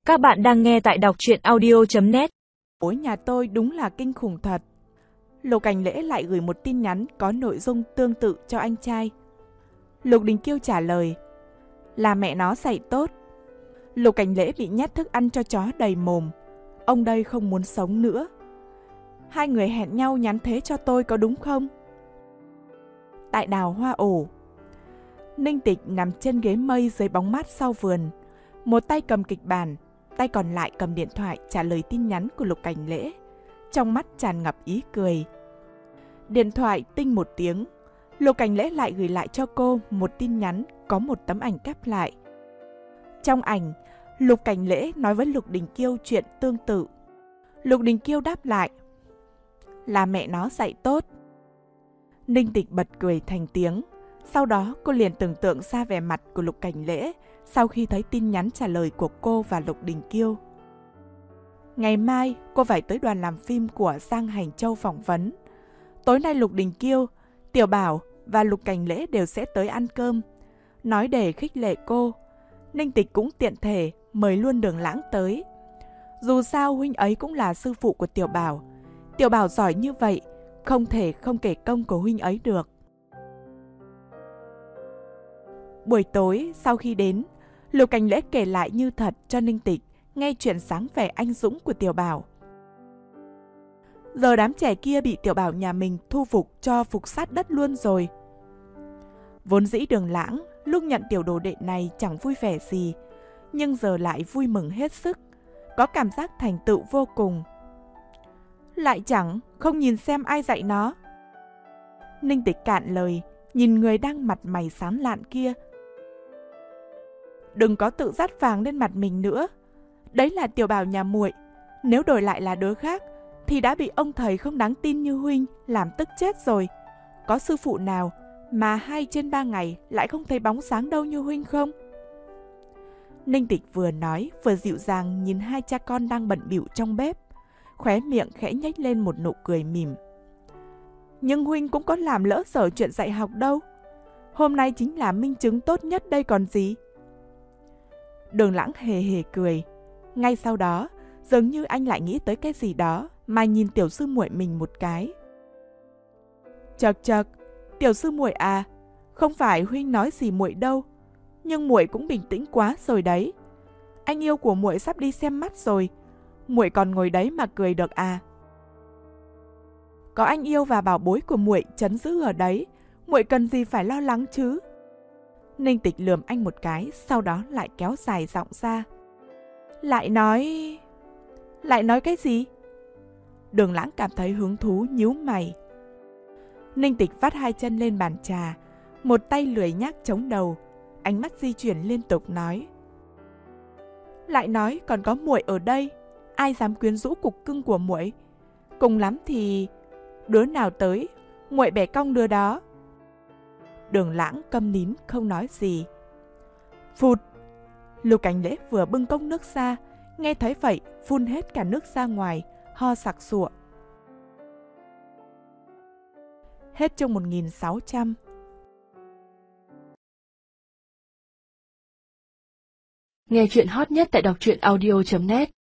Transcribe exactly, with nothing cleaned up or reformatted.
Các bạn đang nghe tại đọc truyện audio chấm net. Ối nhà tôi đúng là kinh khủng thật. Lục Cảnh Lễ lại gửi một tin nhắn có nội dung tương tự cho anh trai. Lục Đình Kiêu trả lời là mẹ nó dạy tốt. Lục Cảnh Lễ bị nhét thức ăn cho chó đầy mồm. Ông đây không muốn sống nữa. Hai người hẹn nhau nhắn thế cho tôi có đúng không? Tại đào hoa ổ, Ninh Tịch nằm trên ghế mây dưới bóng mát sau vườn. Một tay cầm kịch bản, tay còn lại cầm điện thoại trả lời tin nhắn của Lục Cảnh Lễ. Trong mắt tràn ngập ý cười. Điện thoại tinh một tiếng, Lục Cảnh Lễ lại gửi lại cho cô một tin nhắn có một tấm ảnh cáp lại. Trong ảnh, Lục Cảnh Lễ nói với Lục Đình Kiêu chuyện tương tự. Lục Đình Kiêu đáp lại là mẹ nó dạy tốt. Ninh Tịch bật cười thành tiếng. Sau đó cô liền tưởng tượng ra vẻ mặt của Lục Cảnh Lễ sau khi thấy tin nhắn trả lời của cô và Lục Đình Kiêu. Ngày mai cô phải tới đoàn làm phim của Giang Hành Châu phỏng vấn. Tối nay Lục Đình Kiêu, Tiểu Bảo và Lục Cảnh Lễ đều sẽ tới ăn cơm. Nói để khích lệ cô, Ninh Tịch cũng tiện thể mời luôn Đường Lãng tới. Dù sao huynh ấy cũng là sư phụ của Tiểu Bảo. Tiểu Bảo giỏi như vậy, không thể không kể công của huynh ấy được. Buổi tối sau khi đến, Lục Cảnh Lễ kể lại như thật cho Ninh Tịch nghe chuyện sáng vẻ anh dũng của Tiểu Bảo. Giờ đám trẻ kia bị Tiểu Bảo nhà mình thu phục cho phục sát đất luôn rồi. Vốn dĩ Đường Lãng lúc nhận tiểu đồ đệ này chẳng vui vẻ gì, nhưng giờ lại vui mừng hết sức, có cảm giác thành tựu vô cùng. Lại chẳng không nhìn xem ai dạy nó. Ninh Tịch cạn lời, nhìn người đang mặt mày sáng lạn kia. Đừng có tự dắt vàng lên mặt mình nữa. Đấy là Tiểu Bảo nhà muội. Nếu đổi lại là đứa khác thì đã bị ông thầy không đáng tin như huynh làm tức chết rồi. Có sư phụ nào mà hai trên ba ngày lại không thấy bóng sáng đâu như huynh không? Ninh Tịch vừa nói vừa dịu dàng nhìn hai cha con đang bận bịu trong bếp, khóe miệng khẽ nhếch lên một nụ cười mỉm. Nhưng huynh cũng có làm lỡ dở chuyện dạy học đâu. Hôm nay chính là minh chứng tốt nhất đây còn gì. Đường Lãng hề hề cười. Ngay sau đó, dường như anh lại nghĩ tới cái gì đó mà nhìn tiểu sư muội mình một cái. Chậc chậc, tiểu sư muội à, không phải huynh nói gì muội đâu, nhưng muội cũng bình tĩnh quá rồi đấy. Anh yêu của muội sắp đi xem mắt rồi, muội còn ngồi đấy mà cười được à? Có anh yêu và bảo bối của muội trấn giữ ở đấy, muội cần gì phải lo lắng chứ? Ninh Tịch lườm anh một cái, sau đó lại kéo dài giọng ra. Lại nói... Lại nói cái gì? Đường Lãng cảm thấy hứng thú nhíu mày. Ninh Tịch vắt hai chân lên bàn trà, một tay lười nhác chống đầu, ánh mắt di chuyển liên tục nói. Lại nói còn có muội ở đây, ai dám quyến rũ cục cưng của muội? Cùng lắm thì đứa nào tới, muội bẻ cong đứa đó. Đường Lãng câm nín không nói gì. Phụt! Lục Cảnh Lễ vừa bưng cốc nước ra, nghe thấy vậy phun hết cả nước ra ngoài, ho sặc sụa. Hết chương một nghìn sáu trăm. Nghe chuyện hot nhất tại đọc truyện audio chấm net.